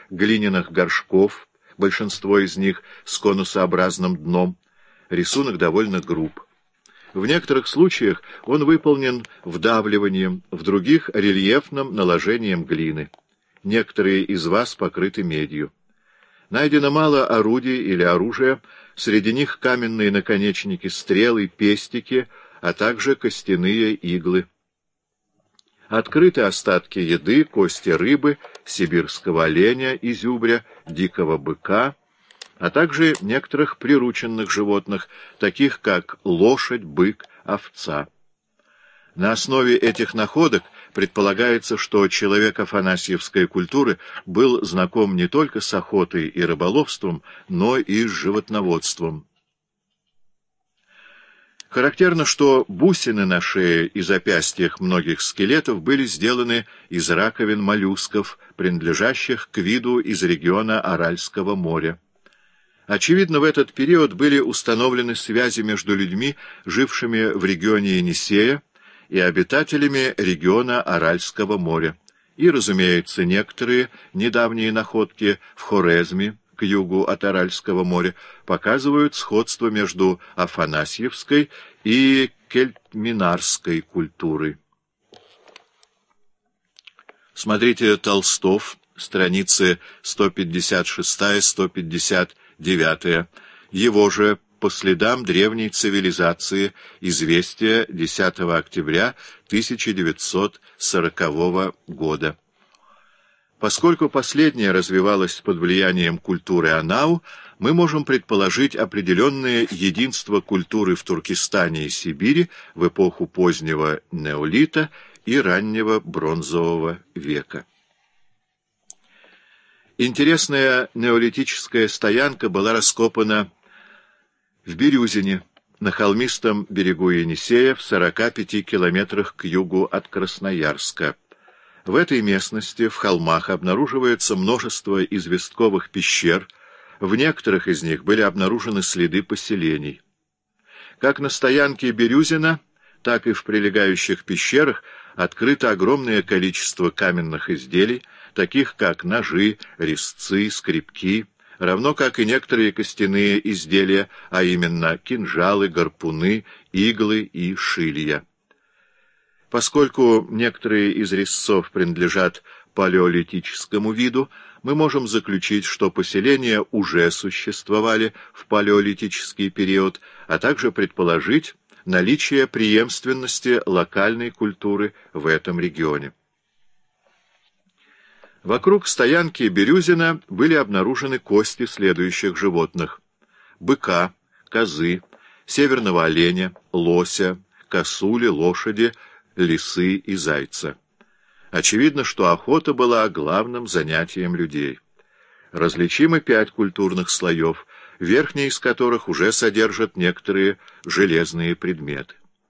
глиняных горшков, большинство из них с конусообразным дном. Рисунок довольно груб. В некоторых случаях он выполнен вдавливанием, в других — рельефным наложением глины. Некоторые из ваз покрыты медью. Найдено мало орудий или оружия, среди них каменные наконечники, стрелы, пестики, а также костяные иглы. Открыты остатки еды, кости рыбы, сибирского оленя, изюбря, дикого быка, а также некоторых прирученных животных, таких как лошадь, бык, овца. На основе этих находок предполагается, что человек афанасьевской культуры был знаком не только с охотой и рыболовством, но и с животноводством. Характерно, что бусины на шее и запястьях многих скелетов были сделаны из раковин моллюсков, принадлежащих к виду из региона Аральского моря. Очевидно, в этот период были установлены связи между людьми, жившими в регионе Енисея, и обитателями региона Аральского моря. И, разумеется, некоторые недавние находки в Хорезме, к югу от Аральского моря, показывают сходство между афанасьевской и кельтминарской культурой. Смотрите Толстов, страницы 156-159, его же «По следам древней цивилизации. Известия» 10 октября 1940 года. Поскольку последняя развивалась под влиянием культуры Анау, мы можем предположить определенное единство культуры в Туркестане и Сибири в эпоху позднего неолита и раннего бронзового века. Интересная неолитическая стоянка была раскопана в Бирюзине, на холмистом берегу Енисея, в 45 километрах к югу от Красноярска. В этой местности, в холмах, обнаруживается множество известковых пещер, в некоторых из них были обнаружены следы поселений. Как на стоянке Бирюзина, так и в прилегающих пещерах открыто огромное количество каменных изделий, таких как ножи, резцы, скребки, равно как и некоторые костяные изделия, а именно кинжалы, гарпуны, иглы и шилья. Поскольку некоторые из резцов принадлежат палеолитическому виду, мы можем заключить, что поселения уже существовали в палеолитический период, а также предположить наличие преемственности локальной культуры в этом регионе. Вокруг стоянки Бирюзина были обнаружены кости следующих животных: быка, козы, северного оленя, лося, косули, лошади, лисы и зайца. Очевидно, что охота была главным занятием людей. Различимы 5 культурных слоев, верхний из которых уже содержат некоторые железные предметы.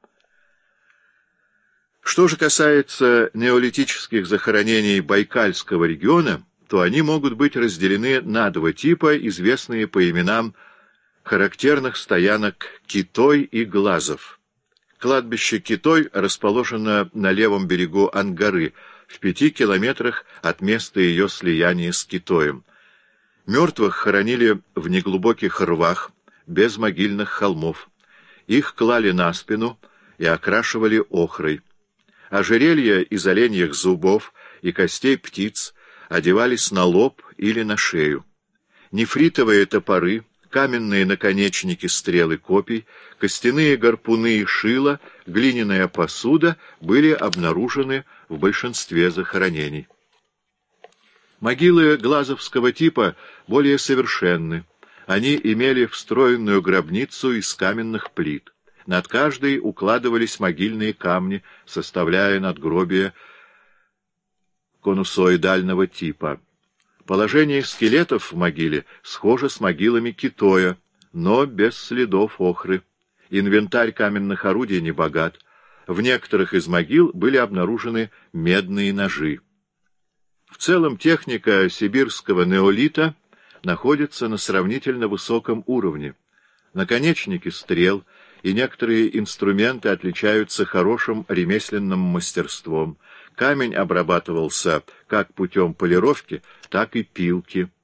Что же касается неолитических захоронений Байкальского региона, то они могут быть разделены на 2 типа, известные по именам характерных стоянок Китой и Глазов. Кладбище Китой расположено на левом берегу Ангары, в 5 километрах от места ее слияния с Китоем. Мертвых хоронили в неглубоких рвах, без могильных холмов. Их клали на спину и окрашивали охрой. Ожерелья из оленьих зубов и костей птиц одевались на лоб или на шею. Нефритовые топоры, каменные наконечники стрел и копий, костяные гарпуны и шила, глиняная посуда были обнаружены в большинстве захоронений. Могилы глазовского типа более совершенны. Они имели встроенную гробницу из каменных плит. Над каждой укладывались могильные камни, составляя надгробие конусоидального типа. Положение скелетов в могиле схоже с могилами Китоя, но без следов охры. Инвентарь каменных орудий не богат. В некоторых из могил были обнаружены медные ножи. В целом техника сибирского неолита находится на сравнительно высоком уровне. Наконечники стрел и некоторые инструменты отличаются хорошим ремесленным мастерством. Камень обрабатывался как путем полировки, так и пилки.